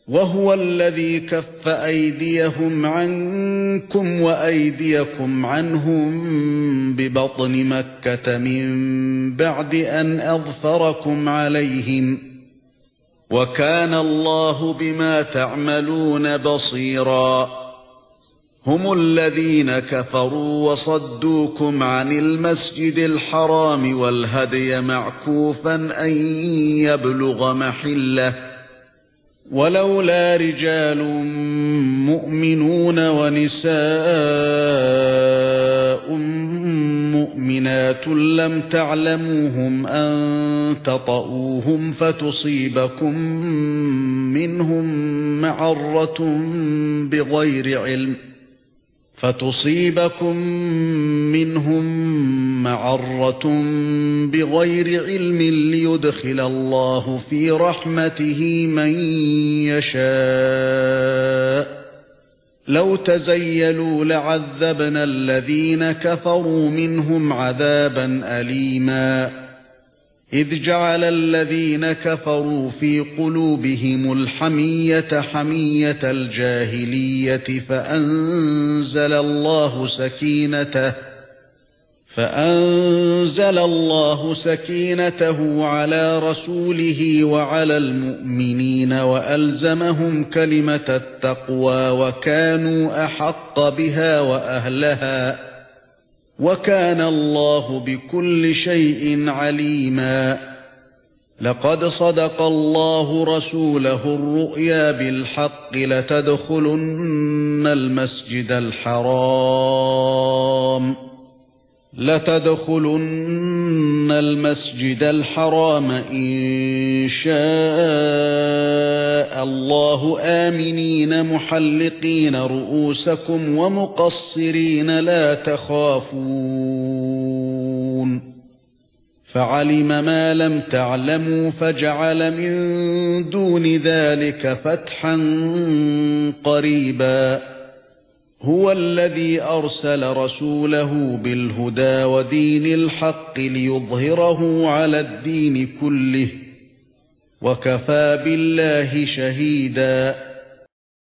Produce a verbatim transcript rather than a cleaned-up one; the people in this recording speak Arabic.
وهو الذي كف أيديهم عنكم وأيديكم عنهم ببطن مكة من بعد أن أظفركم عليهم وكان الله بما تعملون بصيرا هم الذين كفروا وصدوكم عن المسجد الحرام والهدي معكوفا أن يبلغ محله ولولا رجال مؤمنون ونساء مؤمنات لم تعلموهم أن تطؤوهم فتصيبكم منهم معرة بغير علم فتصيبكم منهم معرة بغير علم ليدخل الله في رحمته من يشاء لو تزيلوا لعذبنا الذين كفروا منهم عذابا أليما إذ جعل الذين كفروا في قلوبهم الحمية حمية الجاهلية فأنزل الله سكينته فأنزل الله سكينته على رسوله وعلى المؤمنين وألزمهم كلمة التقوى وكانوا أحق بها وأهلها وكان الله بكل شيء عليما لقد صدق الله رسوله الرؤيا بالحق لتدخلن المسجد الحرام لتدخلن المسجد الحرام إن شاء الله آمنين محلقين رؤوسكم ومقصرين لا تخافون فعلم ما لم تعلموا فجعل من دون ذلك فتحا قريبا هو الذي أرسل رسوله بالهدى ودين الحق ليظهره على الدين كله وكفى بالله شهيدا